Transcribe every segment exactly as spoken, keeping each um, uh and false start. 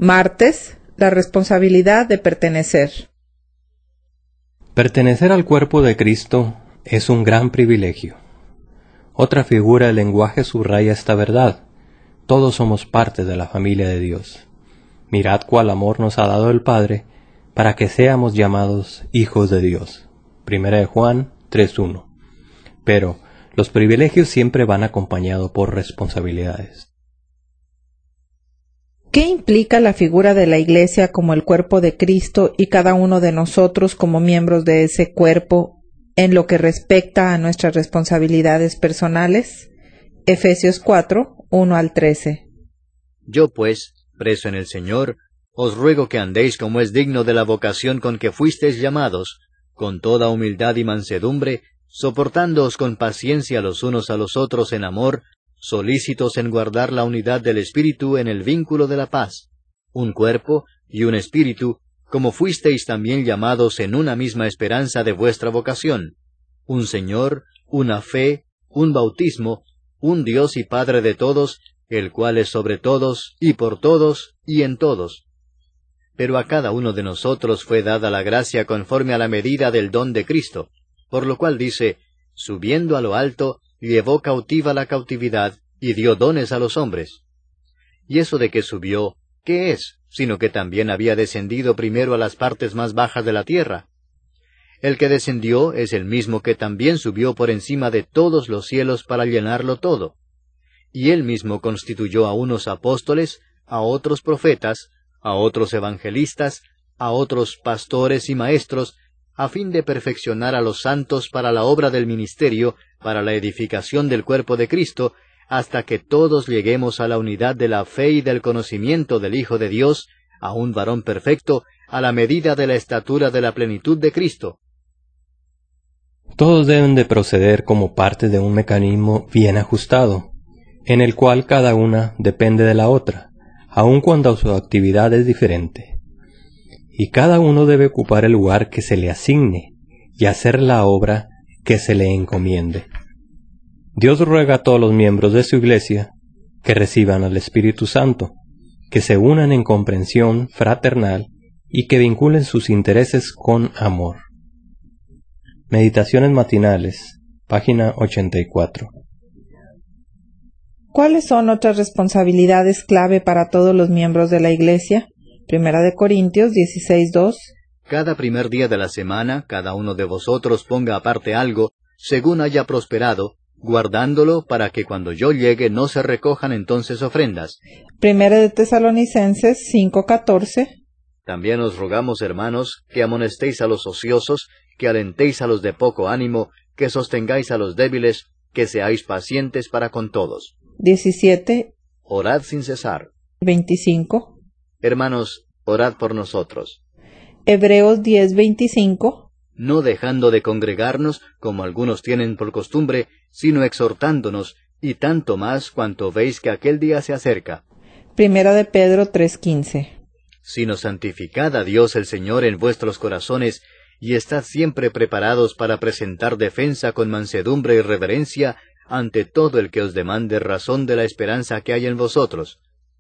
Martes, la responsabilidad de pertenecer. Pertenecer al cuerpo de Cristo es un gran privilegio. Otra figura del lenguaje subraya esta verdad. Todos somos parte de la familia de Dios. Mirad cuál amor nos ha dado el Padre para que seamos llamados hijos de Dios. Primera de Juan tres uno. Pero los privilegios siempre van acompañados por responsabilidades. ¿Qué implica la figura de la Iglesia como el cuerpo de Cristo y cada uno de nosotros como miembros de ese cuerpo en lo que respecta a nuestras responsabilidades personales? Efesios cuatro, uno al trece. Yo pues, preso en el Señor, os ruego que andéis como es digno de la vocación con que fuisteis llamados, con toda humildad y mansedumbre, soportándoos con paciencia los unos a los otros en amor, solícitos en guardar la unidad del Espíritu en el vínculo de la paz, un cuerpo y un espíritu, como fuisteis también llamados en una misma esperanza de vuestra vocación, un Señor, una fe, un bautismo, un Dios y Padre de todos, el cual es sobre todos, y por todos, y en todos. Pero a cada uno de nosotros fue dada la gracia conforme a la medida del don de Cristo, por lo cual dice, subiendo a lo alto, llevó cautiva la cautividad, y dio dones a los hombres. Y eso de que subió, ¿qué es? Sino que también había descendido primero a las partes más bajas de la tierra. El que descendió es el mismo que también subió por encima de todos los cielos para llenarlo todo. Y él mismo constituyó a unos apóstoles, a otros profetas, a otros evangelistas, a otros pastores y maestros, a fin de perfeccionar a los santos para la obra del ministerio, para la edificación del cuerpo de Cristo, hasta que todos lleguemos a la unidad de la fe y del conocimiento del Hijo de Dios, a un varón perfecto, a la medida de la estatura de la plenitud de Cristo. Todos deben de proceder como parte de un mecanismo bien ajustado, en el cual cada una depende de la otra, aun cuando su actividad es diferente. Y cada uno debe ocupar el lugar que se le asigne y hacer la obra que se le encomiende. Dios ruega a todos los miembros de su Iglesia que reciban al Espíritu Santo, que se unan en comprensión fraternal y que vinculen sus intereses con amor. Meditaciones matinales, página ochenta y cuatro. ¿Cuáles son otras responsabilidades clave para todos los miembros de la Iglesia? Primera de Corintios dieciséis dos. Cada primer día de la semana, cada uno de vosotros ponga aparte algo, según haya prosperado, guardándolo para que cuando yo llegue no se recojan entonces ofrendas. Primera de Tesalonicenses cinco catorce. También os rogamos, hermanos, que amonestéis a los ociosos, que alentéis a los de poco ánimo, que sostengáis a los débiles, que seáis pacientes para con todos. diecisiete. Orad sin cesar. veinticinco. Hermanos, orad por nosotros. Hebreos diez veinticinco. No dejando de congregarnos, como algunos tienen por costumbre, sino exhortándonos, y tanto más cuanto veis que aquel día se acerca. Primera de Pedro tres quince. Sino santificad a Dios el Señor en vuestros corazones, y estad siempre preparados para presentar defensa con mansedumbre y reverencia ante todo el que os demande razón de la esperanza que hay en vosotros.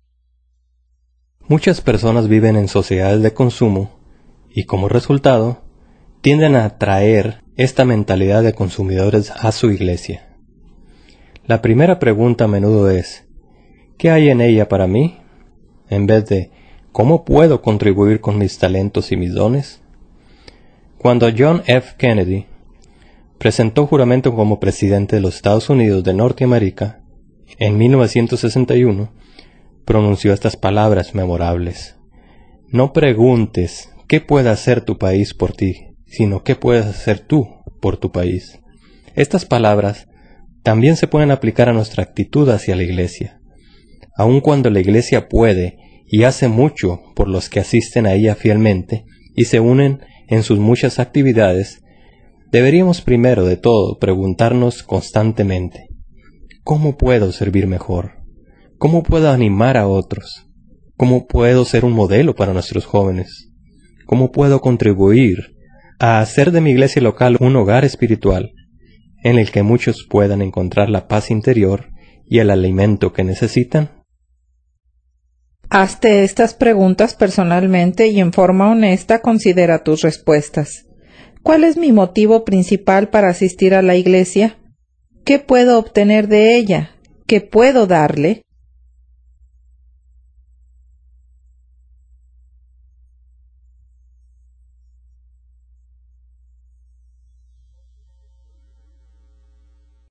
Muchas personas viven en sociedades de consumo y como resultado tienden a atraer esta mentalidad de consumidores a su iglesia. La primera pregunta a menudo es, ¿qué hay en ella para mí? En vez de, ¿cómo puedo contribuir con mis talentos y mis dones? Cuando John F. Kennedy presentó juramento como presidente de los Estados Unidos de Norteamérica en mil novecientos sesenta y uno, pronunció estas palabras memorables. No preguntes qué puede hacer tu país por ti, sino qué puedes hacer tú por tu país. Estas palabras también se pueden aplicar a nuestra actitud hacia la Iglesia. Aun cuando la Iglesia puede y hace mucho por los que asisten a ella fielmente y se unen en sus muchas actividades, deberíamos primero de todo preguntarnos constantemente, ¿cómo puedo servir mejor? ¿Cómo puedo animar a otros? ¿Cómo puedo ser un modelo para nuestros jóvenes? ¿Cómo puedo contribuir a hacer de mi iglesia local un hogar espiritual en el que muchos puedan encontrar la paz interior y el alimento que necesitan? Hazte estas preguntas personalmente y en forma honesta considera tus respuestas. ¿Cuál es mi motivo principal para asistir a la iglesia? ¿Qué puedo obtener de ella? ¿Qué puedo darle?